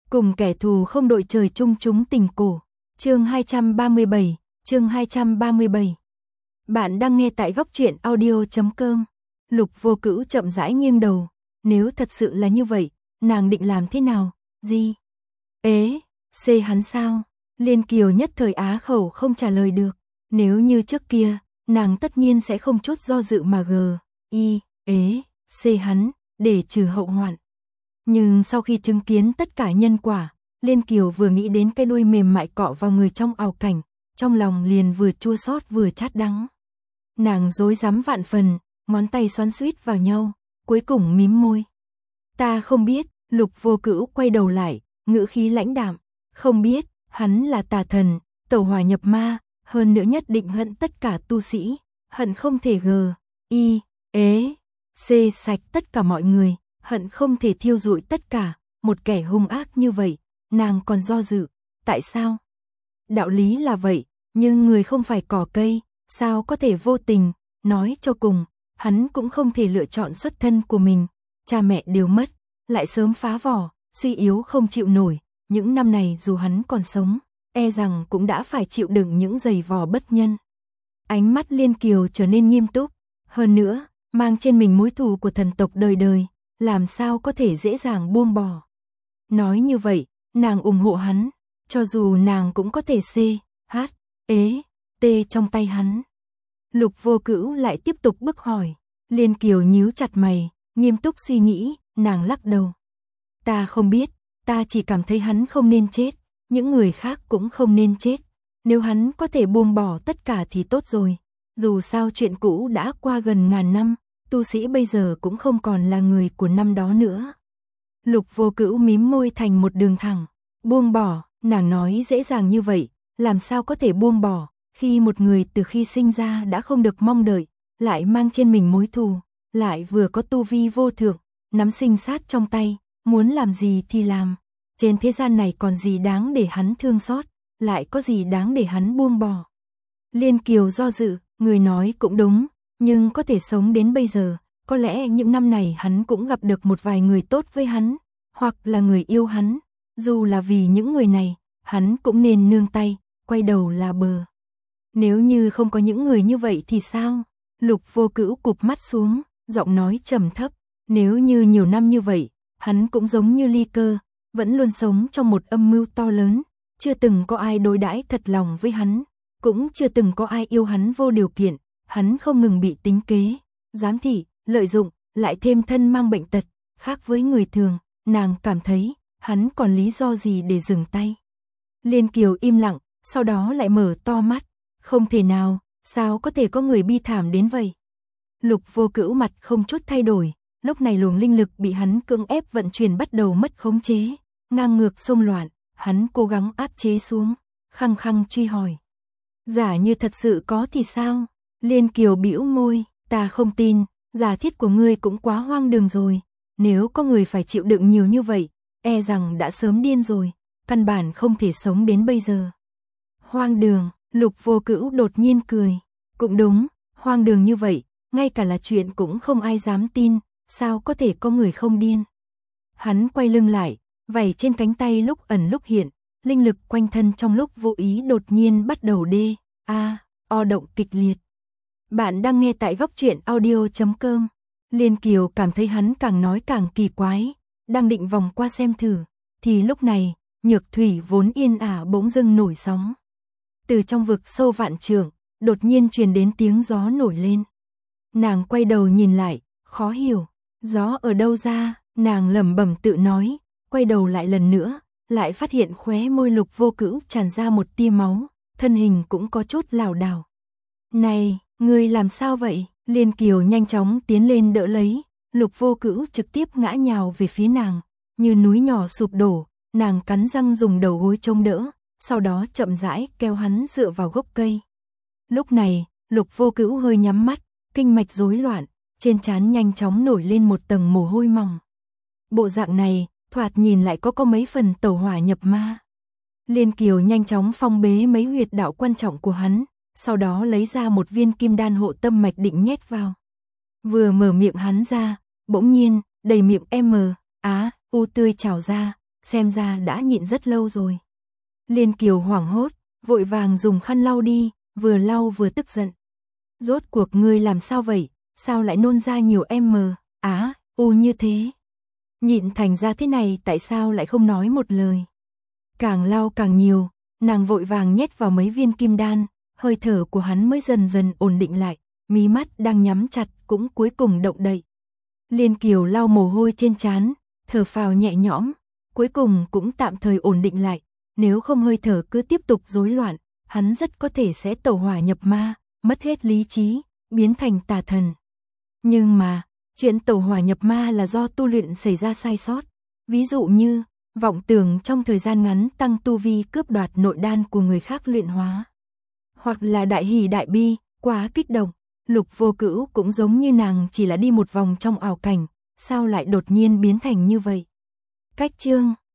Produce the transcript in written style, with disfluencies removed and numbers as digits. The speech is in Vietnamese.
Cùng kẻ thù không đội trời chung chúng tình cổ. Chương 237, chương 237. Bạn đang nghe tại góc truyện audio.com. Lục Vô Cữu chậm rãi nghiêng đầu, nếu thật sự là như vậy, nàng định làm thế nào? Gì? Xê hắn sao? Liên Kiều nhất thời á khẩu không trả lời được. Nếu như trước kia, nàng tất nhiên sẽ không chút do dự mà xê hắn, để trừ hậu hoạn. Nhưng sau khi chứng kiến tất cả nhân quả, Liên Kiều vừa nghĩ đến cái đuôi mềm mại cọ vào người trong ảo cảnh, trong lòng liền vừa chua xót vừa chát đắng. Nàng rối rắm vạn phần, ngón tay xoắn xuýt vào nhau, cuối cùng mím môi. Ta không biết. Lục Vô Cữu quay đầu lại, ngữ khí lãnh đạm. Không biết, hắn là tà thần, tẩu hỏa nhập ma, hơn nữa nhất định hận tất cả tu sĩ, hận không thể xê sạch tất cả mọi người, hận không thể thiêu rụi tất cả, một kẻ hung ác như vậy, nàng còn do dự, tại sao? Đạo lý là vậy, nhưng người không phải cỏ cây, sao có thể vô tình, nói cho cùng, hắn cũng không thể lựa chọn xuất thân của mình, cha mẹ đều mất, lại sớm phá vỏ, suy yếu không chịu nổi, những năm này dù hắn còn sống, e rằng cũng đã phải chịu đựng những giày vò bất nhân. Ánh mắt Liên Kiều trở nên nghiêm túc, hơn nữa, mang trên mình mối thù của thần tộc đời đời, làm sao có thể dễ dàng buông bỏ. Nói như vậy, nàng ủng hộ hắn, cho dù nàng cũng có thể trong tay hắn. Lục Vô Cữu lại tiếp tục bức hỏi, Liên Kiều nhíu chặt mày, nghiêm túc suy nghĩ, nàng lắc đầu. Ta không biết, ta chỉ cảm thấy hắn không nên chết, những người khác cũng không nên chết, nếu hắn có thể buông bỏ tất cả thì tốt rồi, dù sao chuyện cũ đã qua gần ngàn năm, tu sĩ bây giờ cũng không còn là người của năm đó nữa. Lục Vô Cữu mím môi thành một đường thẳng, buông bỏ, nàng nói dễ dàng như vậy, làm sao có thể buông bỏ, khi một người từ khi sinh ra đã không được mong đợi, lại mang trên mình mối thù, lại vừa có tu vi vô thượng, nắm sinh sát trong tay, muốn làm gì thì làm, trên thế gian này còn gì đáng để hắn thương xót, lại có gì đáng để hắn buông bỏ. Liên Kiều do dự, người nói cũng đúng, nhưng có thể sống đến bây giờ, có lẽ những năm này hắn cũng gặp được một vài người tốt với hắn, hoặc là người yêu hắn, dù là vì những người này, hắn cũng nên nương tay, quay đầu là bờ. Nếu như không có những người như vậy thì sao? Lục Vô Cữu cụp mắt xuống, giọng nói trầm thấp, nếu như nhiều năm như vậy, hắn cũng giống như Ly Cơ, vẫn luôn sống trong một âm mưu to lớn, chưa từng có ai đối đãi thật lòng với hắn, cũng chưa từng có ai yêu hắn vô điều kiện, hắn không ngừng bị tính kế, giám thị, lợi dụng, lại thêm thân mang bệnh tật, khác với người thường, nàng cảm thấy, hắn còn lý do gì để dừng tay. Liên Kiều im lặng, sau đó lại mở to mắt, không thể nào, sao có thể có người bi thảm đến vậy. Lục Vô Cữu mặt không chút thay đổi, lúc này luồng linh lực bị hắn cưỡng ép vận chuyển bắt đầu mất khống chế, ngang ngược xông loạn, hắn cố gắng áp chế xuống, khăng khăng truy hỏi. Giả như thật sự có thì sao? Liên Kiều bĩu môi, ta không tin, giả thiết của ngươi cũng quá hoang đường rồi, nếu có người phải chịu đựng nhiều như vậy, e rằng đã sớm điên rồi, căn bản không thể sống đến bây giờ. Hoang đường, Lục Vô Cữu đột nhiên cười, cũng đúng, hoang đường như vậy, ngay cả là chuyện cũng không ai dám tin, sao có thể có người không điên. Hắn quay lưng lại, vảy trên cánh tay lúc ẩn lúc hiện, linh lực quanh thân trong lúc vô ý đột nhiên bắt đầu động kịch liệt. Bạn đang nghe tại góc truyện audio.com. Liên Kiều cảm thấy hắn càng nói càng kỳ quái, đang định vòng qua xem thử, thì lúc này, nhược thủy vốn yên ả bỗng dưng nổi sóng. Từ trong vực sâu vạn trượng, đột nhiên truyền đến tiếng gió nổi lên. Nàng quay đầu nhìn lại, khó hiểu, gió ở đâu ra, nàng lẩm bẩm tự nói, quay đầu lại lần nữa, lại phát hiện khóe môi Lục Vô Cữu tràn ra một tia máu, thân hình cũng có chút lảo đảo. Này, ngươi làm sao vậy? Liên Kiều nhanh chóng tiến lên đỡ lấy, Lục Vô Cữu trực tiếp ngã nhào về phía nàng, như núi nhỏ sụp đổ, nàng cắn răng dùng đầu gối chống đỡ, sau đó chậm rãi kéo hắn dựa vào gốc cây. Lúc này, Lục Vô Cữu hơi nhắm mắt, kinh mạch rối loạn, trên trán nhanh chóng nổi lên một tầng mồ hôi mỏng. Bộ dạng này, thoạt nhìn lại có mấy phần tẩu hỏa nhập ma. Liên Kiều nhanh chóng phong bế mấy huyệt đạo quan trọng của hắn, sau đó lấy ra một viên kim đan hộ tâm mạch định nhét vào. Vừa mở miệng hắn ra, bỗng nhiên, đầy miệng u tươi trào ra, xem ra đã nhịn rất lâu rồi. Liên Kiều hoảng hốt, vội vàng dùng khăn lau đi, vừa lau vừa tức giận. Rốt cuộc ngươi làm sao vậy, sao lại nôn ra nhiều như thế? Nhịn thành ra thế này tại sao lại không nói một lời? Càng lau càng nhiều, nàng vội vàng nhét vào mấy viên kim đan, hơi thở của hắn mới dần dần ổn định lại, mí mắt đang nhắm chặt cũng cuối cùng động đậy. Liên Kiều lau mồ hôi trên trán, thở phào nhẹ nhõm, cuối cùng cũng tạm thời ổn định lại, nếu không hơi thở cứ tiếp tục rối loạn, hắn rất có thể sẽ tẩu hỏa nhập ma, mất hết lý trí, biến thành tà thần. Nhưng mà, chuyện tẩu hỏa nhập ma là do tu luyện xảy ra sai sót, ví dụ như vọng tưởng trong thời gian ngắn tăng tu vi cướp đoạt nội đan của người khác luyện hóa, hoặc là đại hỉ đại bi, quá kích động. Lục Vô Cữu cũng giống như nàng chỉ là đi một vòng trong ảo cảnh, sao lại đột nhiên biến thành như vậy? Cách chương